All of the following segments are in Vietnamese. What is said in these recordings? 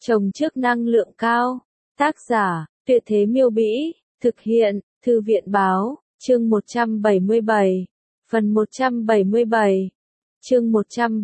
Trồng trước năng lượng cao. Tác giả, Tuyệt Thế Miêu Bĩ. Thực hiện, Thư viện Báo. Chương 177. Phần 177. Chương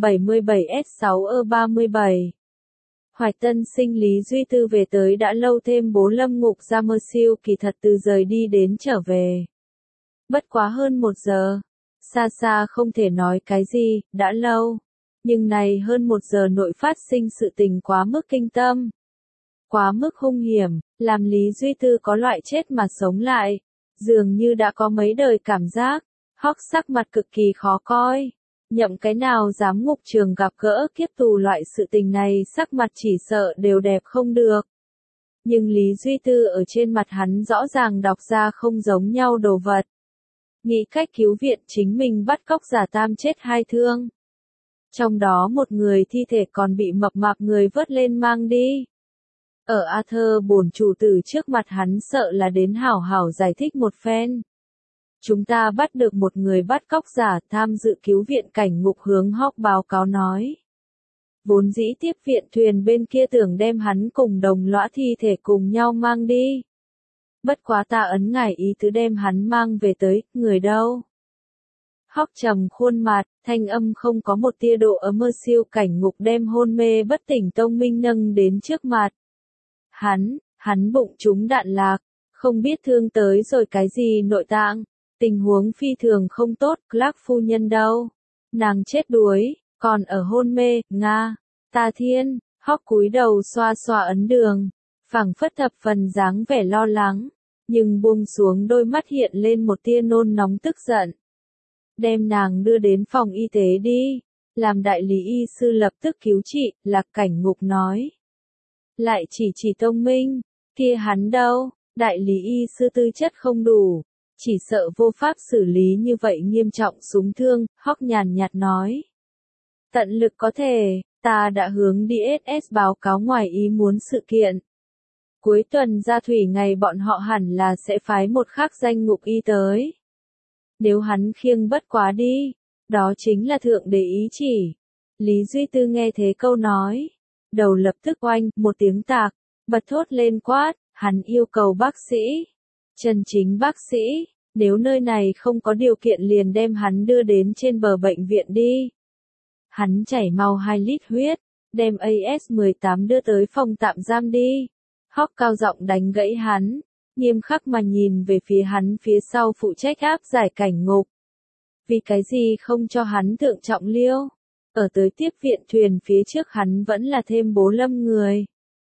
177S6E37. Hoài Tân Sinh Lý Duy Tư về tới đã lâu, thêm bố Lâm Ngục ra mơ siêu kỳ thật từ rời đi đến trở về. Bất quá hơn 1 giờ. Xa xa không thể nói cái gì, đã lâu. Nhưng này hơn 1 giờ nội phát sinh sự tình quá mức kinh tâm. Quá mức hung hiểm, làm Lý Duy Tư có loại chết mà sống lại. Dường như đã có mấy đời cảm giác. Hóc sắc mặt cực kỳ khó coi. Nhậm cái nào dám ngục trường gặp gỡ kiếp tù loại sự tình này, sắc mặt chỉ sợ đều đẹp không được. Nhưng Lý Duy Tư ở trên mặt hắn rõ ràng đọc ra không giống nhau đồ vật. Nghĩ cách cứu viện chính mình bắt cóc giả tam chết 2 thương. Trong đó một người thi thể còn bị mập mạp người vớt lên mang đi. Ở Arthur bổn chủ tử trước mặt hắn sợ là đến hảo hảo giải thích một phen. Chúng ta bắt được một người bắt cóc giả tham dự cứu viện cảnh ngục, hướng Hóc báo cáo nói. Vốn dĩ tiếp viện thuyền bên kia tưởng đem hắn cùng đồng lõa thi thể cùng nhau mang đi. Bất quá ta ấn ngải ý tứ đem hắn mang về tới, người đâu? Hóc trầm khuôn mặt, thanh âm không có một tia độ ấm, mơ siêu cảnh ngục đem hôn mê bất tỉnh Tông Minh nâng đến trước mặt. Hắn bụng trúng đạn lạc, không biết thương tới rồi cái gì nội tạng. Tình huống phi thường không tốt. Clark phu nhân đâu? Nàng chết đuối, còn ở hôn mê. Nga, ta thiên. Hóc cúi đầu xoa xoa ấn đường, phảng phất thập phần dáng vẻ lo lắng, nhưng buông xuống đôi mắt hiện lên một tia nôn nóng tức giận. Đem nàng đưa đến phòng y tế đi, làm đại lý y sư lập tức cứu trị. Lạc cảnh ngục nói. Lại chỉ Tông Minh, kia hắn đâu? Đại lý y sư tư chất không đủ, chỉ sợ vô pháp xử lý như vậy nghiêm trọng súng thương. Hóc nhàn nhạt nói. Tận lực có thể, ta đã hướng DSS báo cáo ngoài ý muốn sự kiện. Cuối tuần ra thủy ngày bọn họ hẳn là sẽ phái một khắc danh ngục y tới. Nếu hắn khiêng bất quá đi, đó chính là thượng đế ý chỉ. Lý Duy Tư nghe thế câu nói, đầu lập tức oanh, một tiếng tạc, bật thốt lên quát, hắn yêu cầu bác sĩ. Chân chính bác sĩ, nếu nơi này không có điều kiện liền đem hắn đưa đến trên bờ bệnh viện đi. Hắn chảy mau 2 lít huyết, đem AS-18 đưa tới phòng tạm giam đi. Hóc cao giọng đánh gãy hắn, nghiêm khắc mà nhìn về phía hắn phía sau phụ trách áp giải cảnh ngục. Vì cái gì không cho hắn thượng trọng liêu? Ở tới tiếp viện thuyền phía trước hắn vẫn là thêm bố Lâm người.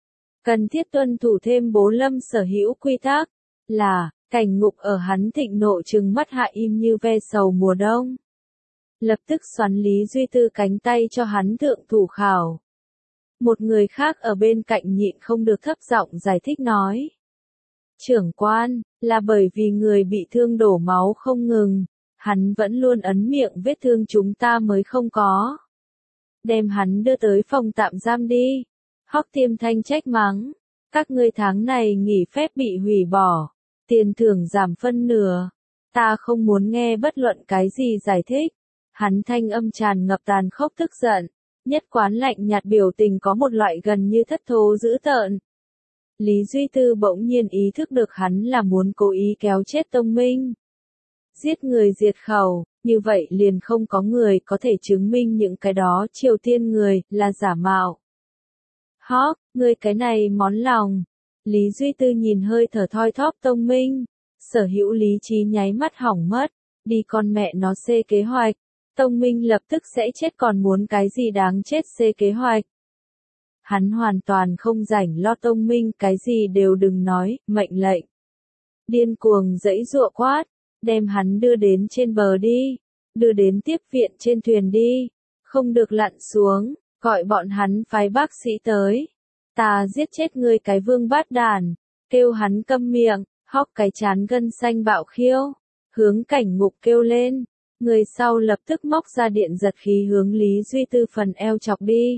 Cần thiết tuân thủ thêm bố Lâm sở hữu quy tắc, là, cảnh ngục ở hắn thịnh nộ trừng mắt hạ im như ve sầu mùa đông. Lập tức xoắn Lý Duy Tư cánh tay cho hắn thượng thủ khảo. Một người khác ở bên cạnh nhịn không được thấp giọng giải thích nói. Trưởng quan, là bởi vì người bị thương đổ máu không ngừng, hắn vẫn luôn ấn miệng vết thương chúng ta mới không có. Đem hắn đưa tới phòng tạm giam đi. Hóc Tiêm Thanh trách mắng. Các ngươi tháng này nghỉ phép bị hủy bỏ, tiền thưởng giảm phân nửa. Ta không muốn nghe bất luận cái gì giải thích. Hắn thanh âm tràn ngập tàn khốc tức giận, nhất quán lạnh nhạt biểu tình có một loại gần như thất thố dữ tợn. Lý Duy Tư bỗng nhiên ý thức được hắn là muốn cố ý kéo chết Tông Minh. Giết người diệt khẩu, như vậy liền không có người có thể chứng minh những cái đó Triều Tiên người là giả mạo. Hóc, ngươi cái này món lòng. Lý Duy Tư nhìn hơi thở thoi thóp Tông Minh, sở hữu lý trí nháy mắt hỏng mất, đi con mẹ nó xê kế hoạch. Tông Minh lập tức sẽ chết còn muốn cái gì đáng chết xê kế hoạch. Hắn hoàn toàn không rảnh lo Tông Minh cái gì đều đừng nói, mệnh lệnh. Điên cuồng giãy giụa quát, đem hắn đưa đến trên bờ đi, đưa đến tiếp viện trên thuyền đi, không được lặn xuống, gọi bọn hắn phái bác sĩ tới. Ta giết chết ngươi cái vương bát đàn, kêu hắn câm miệng. Hóc cái chán gân xanh bạo khiêu, hướng cảnh ngục kêu lên. Người sau lập tức móc ra điện giật khí hướng Lý Duy Tư phần eo chọc đi.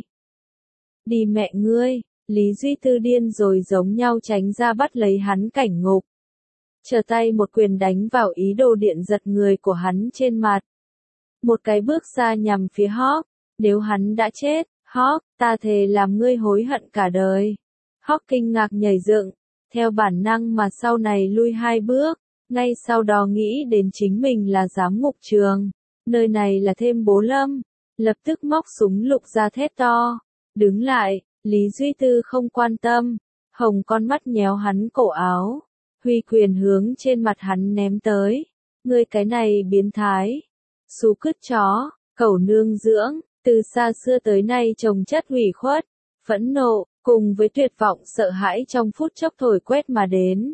Đi mẹ ngươi, Lý Duy Tư điên rồi giống nhau tránh ra bắt lấy hắn cảnh ngục. Trở tay một quyền đánh vào ý đồ điện giật người của hắn trên mặt. Một cái bước ra nhằm phía Hóc, nếu hắn đã chết, Hóc, ta thề làm ngươi hối hận cả đời. Hawk kinh ngạc nhảy dựng, theo bản năng mà sau này lui 2 bước, ngay sau đó nghĩ đến chính mình là giám ngục trường, nơi này là thêm bố Lâm, lập tức móc súng lục ra thét to, đứng lại, Lý Duy Tư không quan tâm, hồng con mắt nhéo hắn cổ áo, huy quyền hướng trên mặt hắn ném tới, ngươi cái này biến thái, xú cứt chó, cẩu nương dưỡng, từ xa xưa tới nay chồng chất ủy khuất, phẫn nộ, cùng với tuyệt vọng sợ hãi trong phút chốc thổi quét mà đến.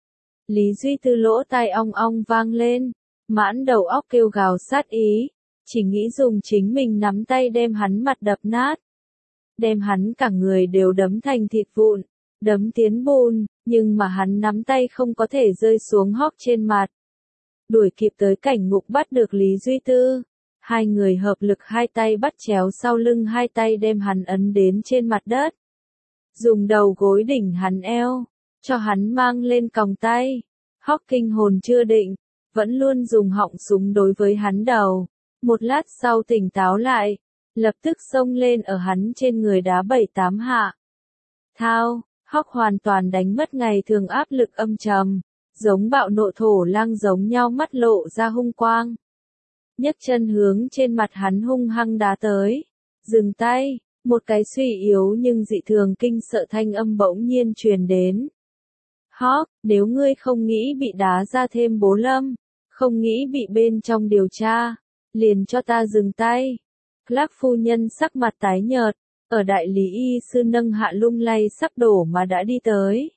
Lý Duy Tư lỗ tai ong ong vang lên, mãn đầu óc kêu gào sát ý, chỉ nghĩ dùng chính mình nắm tay đem hắn mặt đập nát. Đem hắn cả người đều đấm thành thịt vụn, đấm tiến bùn, nhưng mà hắn nắm tay không có thể rơi xuống Hawk trên mặt. Đuổi kịp tới cảnh ngục bắt được Lý Duy Tư. Hai người hợp lực hai tay bắt chéo sau lưng, hai tay đem hắn ấn đến trên mặt đất. Dùng đầu gối đỉnh hắn eo, cho hắn mang lên còng tay. Hawk kinh hồn chưa định, vẫn luôn dùng họng súng đối với hắn đầu. Một lát sau tỉnh táo lại, lập tức xông lên ở hắn trên người đá 7-8 hạ. Thao, Hawk hoàn toàn đánh mất ngày thường áp lực âm trầm, giống bạo nộ thổ lang giống nhau, mắt lộ ra hung quang. Nhấc chân hướng trên mặt hắn hung hăng đá tới. Dừng tay, một cái suy yếu nhưng dị thường kinh sợ thanh âm bỗng nhiên truyền đến. Hawk, nếu ngươi không nghĩ bị đá ra thêm bố Lâm, không nghĩ bị bên trong điều tra, liền cho ta dừng tay. Clark phu nhân sắc mặt tái nhợt, ở đại lý y sư nâng hạ lung lay sắp đổ mà đã đi tới.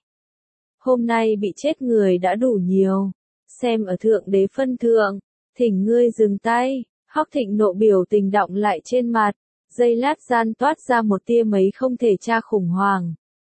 Hôm nay bị chết người đã đủ nhiều, xem ở thượng đế phân thượng, thỉnh ngươi dừng tay. Hawk thịnh nộ biểu tình đọng lại trên mặt, giây lát gian toát ra một tia mấy không thể tra khủng hoảng.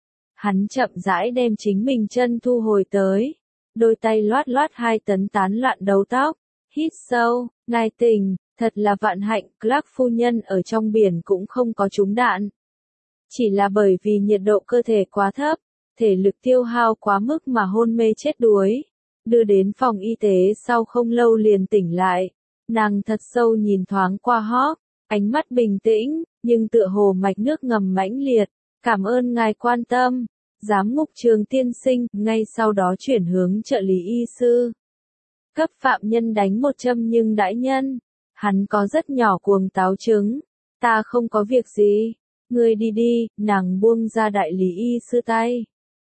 Hắn chậm rãi đem chính mình chân thu hồi tới, đôi tay loát loát 2 tấn tán loạn đầu tóc, hít sâu, ngài tình, thật là vạn hạnh, Clark phu nhân ở trong biển cũng không có trúng đạn. Chỉ là bởi vì nhiệt độ cơ thể quá thấp, thể lực tiêu hao quá mức mà hôn mê chết đuối. Đưa đến phòng y tế sau không lâu liền tỉnh lại, nàng thật sâu nhìn thoáng qua Hawk, ánh mắt bình tĩnh, nhưng tựa hồ mạch nước ngầm mãnh liệt, cảm ơn ngài quan tâm, giám ngục trường tiên sinh, ngay sau đó chuyển hướng trợ lý y sư. Cấp phạm nhân đánh một châm nhưng đãi nhân, hắn có rất nhỏ cuồng táo chứng, ta không có việc gì, ngươi đi đi, nàng buông ra đại lý y sư tay.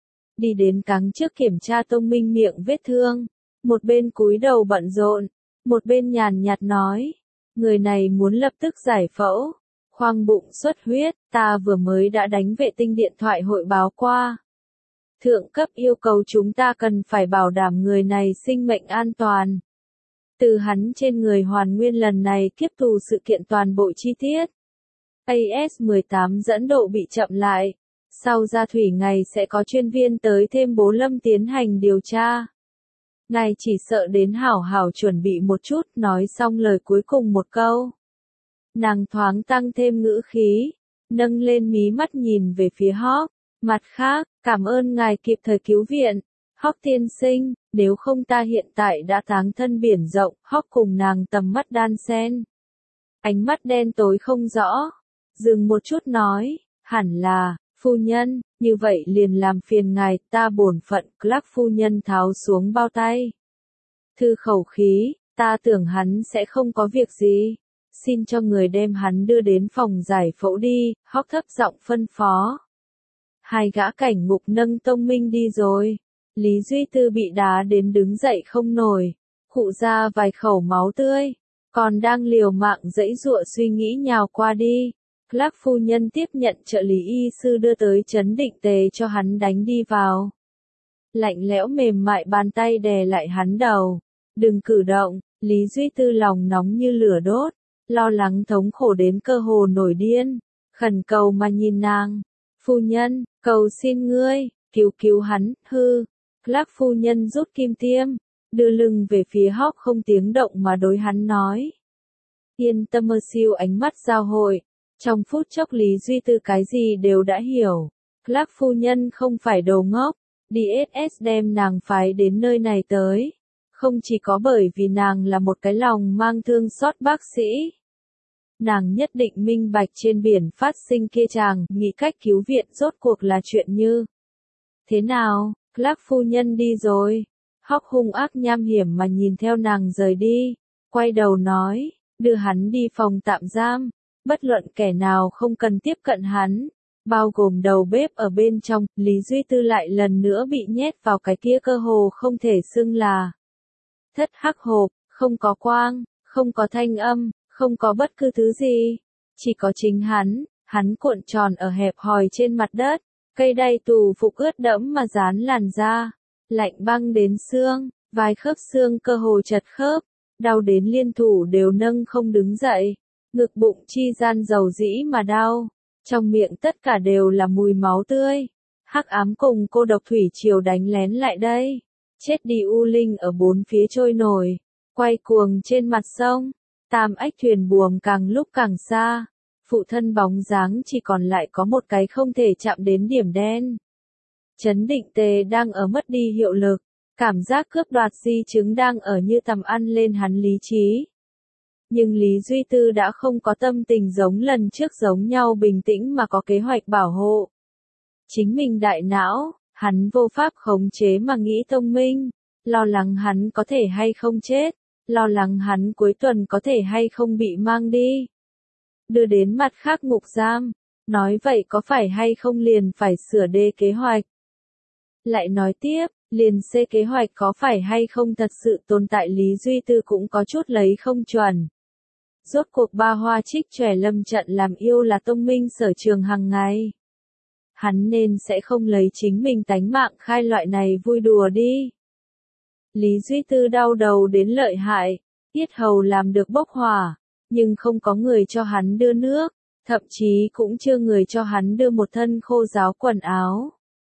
Đi đến cáng trước kiểm tra Tông Minh miệng vết thương, một bên cúi đầu bận rộn, một bên nhàn nhạt nói, người này muốn lập tức giải phẫu, khoang bụng xuất huyết, ta vừa mới đã đánh vệ tinh điện thoại hội báo qua. Thượng cấp yêu cầu chúng ta cần phải bảo đảm người này sinh mệnh an toàn. Từ hắn trên người hoàn nguyên lần này kiếp tù sự kiện toàn bộ chi tiết. AS-18 dẫn độ bị chậm lại. Sau ra thủy ngày sẽ có chuyên viên tới thêm bố Lâm tiến hành điều tra. Ngài chỉ sợ đến hảo hảo chuẩn bị một chút, nói xong lời cuối cùng một câu. Nàng thoáng tăng thêm ngữ khí, nâng lên mí mắt nhìn về phía Hawk. Mặt khác, cảm ơn ngài kịp thời cứu viện. Hawk tiên sinh, nếu không ta hiện tại đã táng thân biển rộng. Hawk cùng nàng tầm mắt đan xen. Ánh mắt đen tối không rõ. Dừng một chút nói, hẳn là, phu nhân, như vậy liền làm phiền ngài, ta bổn phận. Clark phu nhân tháo xuống bao tay. Thư khẩu khí, ta tưởng hắn sẽ không có việc gì. Xin cho người đem hắn đưa đến phòng giải phẫu đi, Hawk thấp giọng phân phó. Hai gã cảnh ngục nâng Tông Minh đi rồi. Lý Duy Tư bị đá đến đứng dậy không nổi, khụ ra vài khẩu máu tươi, còn đang liều mạng giãy giụa suy nghĩ nhào qua đi. Clark phu nhân tiếp nhận trợ lý y sư đưa tới chấn định tề cho hắn đánh đi vào. Lạnh lẽo mềm mại bàn tay đè lại hắn đầu. Đừng cử động, Lý Duy Tư lòng nóng như lửa đốt, lo lắng thống khổ đến cơ hồ nổi điên, khẩn cầu mà nhìn nàng. Phu nhân, cầu xin ngươi, cứu hắn, hư. Clark phu nhân rút kim tiêm, đưa lưng về phía Hawk không tiếng động mà đối hắn nói. Yên tâm mơ siêu ánh mắt giao hội. Trong phút chốc Lý Duy Tư cái gì đều đã hiểu. Clark phu nhân không phải đồ ngốc. DSS đem nàng phái đến nơi này tới. Không chỉ có bởi vì nàng là một cái lòng mang thương xót bác sĩ. Nàng nhất định minh bạch trên biển phát sinh kia chàng, nghĩ cách cứu viện rốt cuộc là chuyện như Thế nào, Clark phu nhân đi rồi. Hawk hung ác nham hiểm mà nhìn theo nàng rời đi, quay đầu nói, đưa hắn đi phòng tạm giam, bất luận kẻ nào không cần tiếp cận hắn, bao gồm đầu bếp ở bên trong. Lý Duy Tư lại lần nữa bị nhét vào cái kia cơ hồ không thể xưng là thất hắc hộp, không có quang, không có thanh âm, không có bất cứ thứ gì, chỉ có chính hắn cuộn tròn ở hẹp hòi trên mặt đất, cây đay tù phục ướt đẫm mà dán làn da, lạnh băng đến xương, vài khớp xương cơ hồ chật khớp, đau đến liên thủ đều nâng không đứng dậy, ngực bụng chi gian dầu dĩ mà đau, trong miệng tất cả đều là mùi máu tươi. Hắc ám cùng cô độc thủy triều đánh lén lại đây, chết đi u linh ở bốn phía trôi nổi, quay cuồng trên mặt sông, tam ách thuyền buồm càng lúc càng xa, phụ thân bóng dáng chỉ còn lại có một cái không thể chạm đến điểm đen. Chấn định tề đang ở mất đi hiệu lực, cảm giác cướp đoạt di chứng đang ở như tầm ăn lên hắn lý trí. Nhưng Lý Duy Tư đã không có tâm tình giống lần trước giống nhau bình tĩnh mà có kế hoạch bảo hộ chính mình đại não, hắn vô pháp khống chế mà nghĩ thông minh, lo lắng hắn có thể hay không chết, lo lắng hắn cuối tuần có thể hay không bị mang đi, đưa đến mặt khác ngục giam, nói vậy có phải hay không liền phải sửa D kế hoạch. Lại nói tiếp, liền C kế hoạch có phải hay không thật sự tồn tại. Lý Duy Tư cũng có chút lấy không chuẩn. Rốt cuộc ba hoa trích chòe lâm trận làm yêu là tông minh sở trường hàng ngày. Hắn nên sẽ không lấy chính mình tánh mạng khai loại này vui đùa đi. Lý Duy Tư đau đầu đến lợi hại, yết hầu làm được bốc hỏa, nhưng không có người cho hắn đưa nước, thậm chí cũng chưa người cho hắn đưa một thân khô ráo quần áo.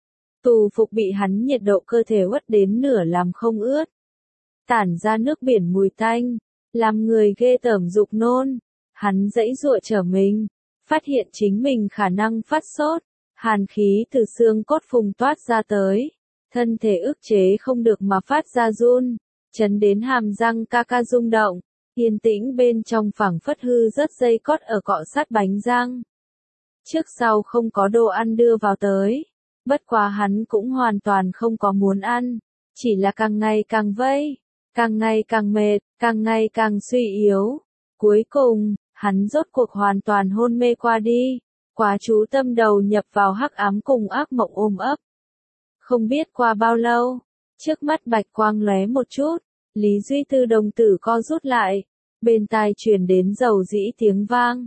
Tù phục bị hắn nhiệt độ cơ thể uất đến nửa làm không ướt, tản ra nước biển mùi tanh, làm người ghê tởm dục nôn. Hắn giãy giụa trở mình, phát hiện chính mình khả năng phát sốt, hàn khí từ xương cốt phùng toát ra tới, thân thể ức chế không được mà phát ra run, chấn đến hàm răng ca ca rung động, yên tĩnh bên trong phảng phất hư rất dây cót ở cọ sát bánh răng. Trước sau không có đồ ăn đưa vào tới, bất quá hắn cũng hoàn toàn không có muốn ăn, chỉ là càng ngày càng vây, càng ngày càng mệt, càng ngày càng suy yếu. Cuối cùng, hắn rốt cuộc hoàn toàn hôn mê qua đi, quá chú tâm đầu nhập vào hắc ám cùng ác mộng ôm ấp. Không biết qua bao lâu, trước mắt bạch quang lóe một chút, Lý Duy Tư đồng tử co rút lại, bên tai truyền đến dầu dĩ tiếng vang,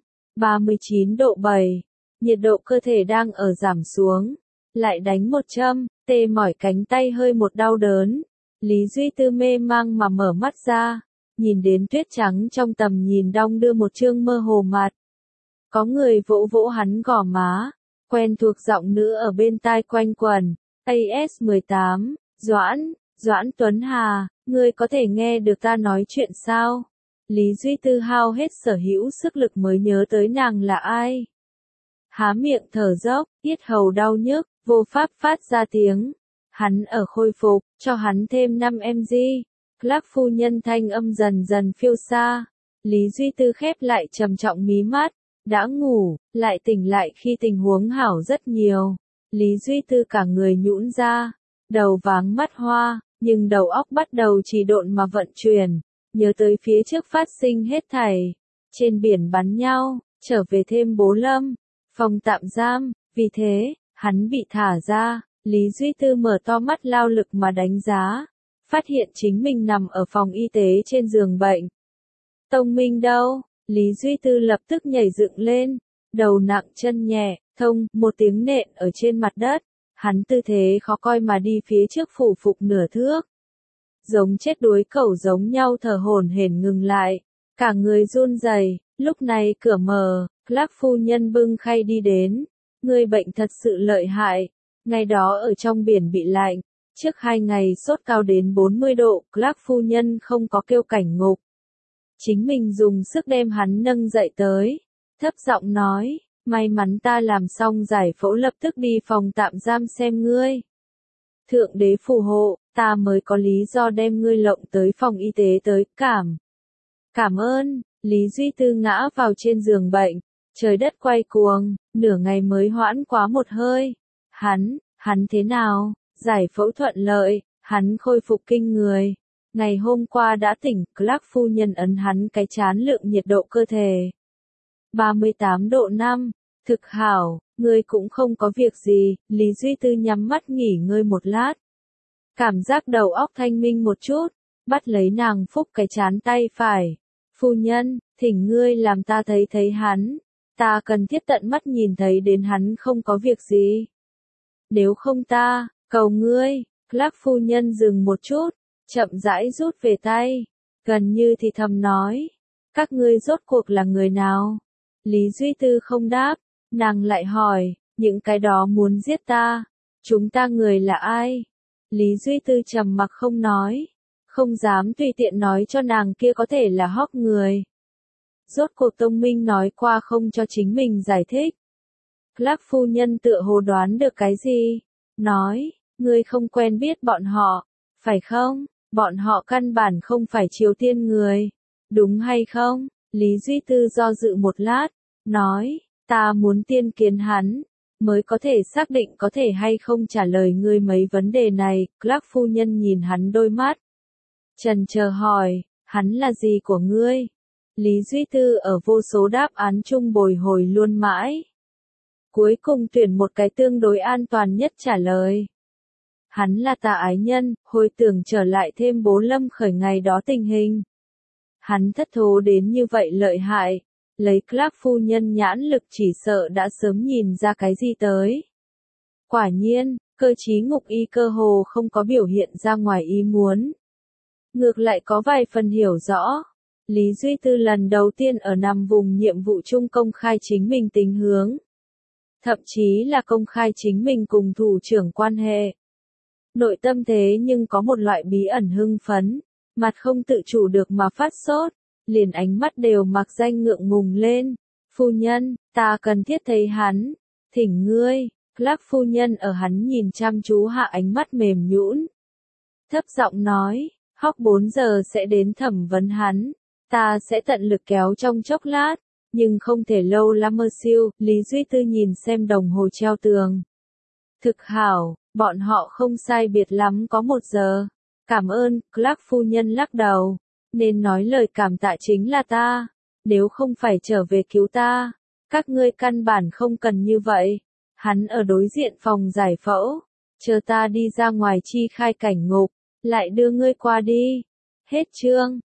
39 độ 7, nhiệt độ cơ thể đang ở giảm xuống, lại đánh một châm, tê mỏi cánh tay hơi một đau đớn. Lý Duy Tư mê mang mà mở mắt ra, nhìn đến tuyết trắng trong tầm nhìn đong đưa một trương mơ hồ mặt. Có người vỗ vỗ hắn gò má, quen thuộc giọng nữ ở bên tai quanh quẩn, AS18, Doãn Tuấn Hà, ngươi có thể nghe được ta nói chuyện sao? Lý Duy Tư hao hết sở hữu sức lực mới nhớ tới nàng là ai. Há miệng thở dốc, yết hầu đau nhức, vô pháp phát ra tiếng. Hắn ở khôi phục, cho hắn thêm 5 mg. Clark phu nhân thanh âm dần dần phiêu xa. Lý Duy Tư khép lại trầm trọng mí mắt, đã ngủ, lại tỉnh lại khi tình huống hảo rất nhiều. Lý Duy Tư cả người nhũn ra, đầu váng mắt hoa, nhưng đầu óc bắt đầu trì độn mà vận chuyển, nhớ tới phía trước phát sinh hết thảy. Trên biển bắn nhau, trở về thêm Bố Lâm, phòng tạm giam, vì thế, hắn bị thả ra. Lý Duy Tư mở to mắt lao lực mà đánh giá, phát hiện chính mình nằm ở phòng y tế trên giường bệnh. Tông Minh đâu? Lý Duy Tư lập tức nhảy dựng lên, đầu nặng chân nhẹ, thông, một tiếng nện ở trên mặt đất, hắn tư thế khó coi mà đi phía trước phủ phục nửa thước. Giống chết đuối cẩu giống nhau thở hổn hển ngừng lại, cả người run rẩy. Lúc này cửa mở, Clark phu nhân bưng khay đi đến, người bệnh thật sự lợi hại. Ngày đó ở trong biển bị lạnh, trước 2 ngày sốt cao đến 40 độ, Clark phu nhân không có kêu cảnh ngục. Chính mình dùng sức đem hắn nâng dậy tới, thấp giọng nói, may mắn ta làm xong giải phẫu lập tức đi phòng tạm giam xem ngươi. Thượng đế phù hộ, ta mới có lý do đem ngươi lộng tới phòng y tế tới, Cảm ơn, Lý Duy Tư ngã vào trên giường bệnh, trời đất quay cuồng, nửa ngày mới hoãn quá một hơi. Hắn thế nào? Giải phẫu thuận lợi, hắn khôi phục kinh người. Ngày hôm qua đã tỉnh, Clark phu nhân ấn hắn cái trán lượng nhiệt độ cơ thể. 38 độ 5, thực hảo, ngươi cũng không có việc gì, Lý Duy Tư nhắm mắt nghỉ ngơi một lát. Cảm giác đầu óc thanh minh một chút, bắt lấy nàng phúc cái trán tay phải. Phu nhân, thỉnh ngươi làm ta thấy hắn, ta cần thiết tận mắt nhìn thấy đến hắn không có việc gì. Nếu không ta, cầu ngươi, Clark phu nhân dừng một chút, chậm rãi rút về tay, gần như thì thầm nói, các ngươi rốt cuộc là người nào? Lý Duy Tư không đáp, nàng lại hỏi, những cái đó muốn giết ta, chúng ta người là ai? Lý Duy Tư trầm mặc không nói, không dám tùy tiện nói cho nàng kia có thể là Hawk người. Rốt cuộc Tông Minh nói qua không cho chính mình giải thích. Clark phu nhân tựa hồ đoán được cái gì, nói, ngươi không quen biết bọn họ, phải không? Bọn họ căn bản không phải Triều Tiên người, đúng hay không? Lý Duy Tư do dự một lát, nói, ta muốn tiên kiến hắn, mới có thể xác định có thể hay không trả lời ngươi mấy vấn đề này. Clark phu nhân nhìn hắn đôi mắt, chần chờ hỏi, hắn là gì của ngươi? Lý Duy Tư ở vô số đáp án chung bồi hồi luôn mãi. Cuối cùng tuyển một cái tương đối an toàn nhất trả lời. Hắn là ta ái nhân, hồi tưởng trở lại thêm bố Lâm Khởi ngày đó tình hình. Hắn thất thố đến như vậy lợi hại, lấy Clark phu nhân nhãn lực chỉ sợ đã sớm nhìn ra cái gì tới. Quả nhiên, cơ trí ngục y cơ hồ không có biểu hiện ra ngoài ý muốn. Ngược lại có vài phần hiểu rõ. Lý Duy Tư lần đầu tiên ở nằm vùng nhiệm vụ chung công khai chính mình tính hướng. Thậm chí là công khai chính mình cùng thủ trưởng quan hệ. Nội tâm thế nhưng có một loại bí ẩn hưng phấn, mặt không tự chủ được mà phát sốt, liền ánh mắt đều mặc danh ngượng ngùng lên. Phu nhân, ta cần thiết thấy hắn, thỉnh ngươi. Clark phu nhân ở hắn nhìn chăm chú hạ ánh mắt mềm nhũn, thấp giọng nói, Hawk 4 giờ sẽ đến thẩm vấn hắn, ta sẽ tận lực kéo trong chốc lát, nhưng không thể lâu lắm. Lý Duy Tư nhìn xem đồng hồ treo tường. Thực hảo, bọn họ không sai biệt lắm có 1 giờ. Cảm ơn. Clark phu nhân lắc đầu, nên nói lời cảm tạ chính là ta, nếu không phải trở về cứu ta, các ngươi căn bản không cần như vậy. Hắn ở đối diện phòng giải phẫu, chờ ta đi ra ngoài chi khai cảnh ngục, lại đưa ngươi qua đi. Hết chương.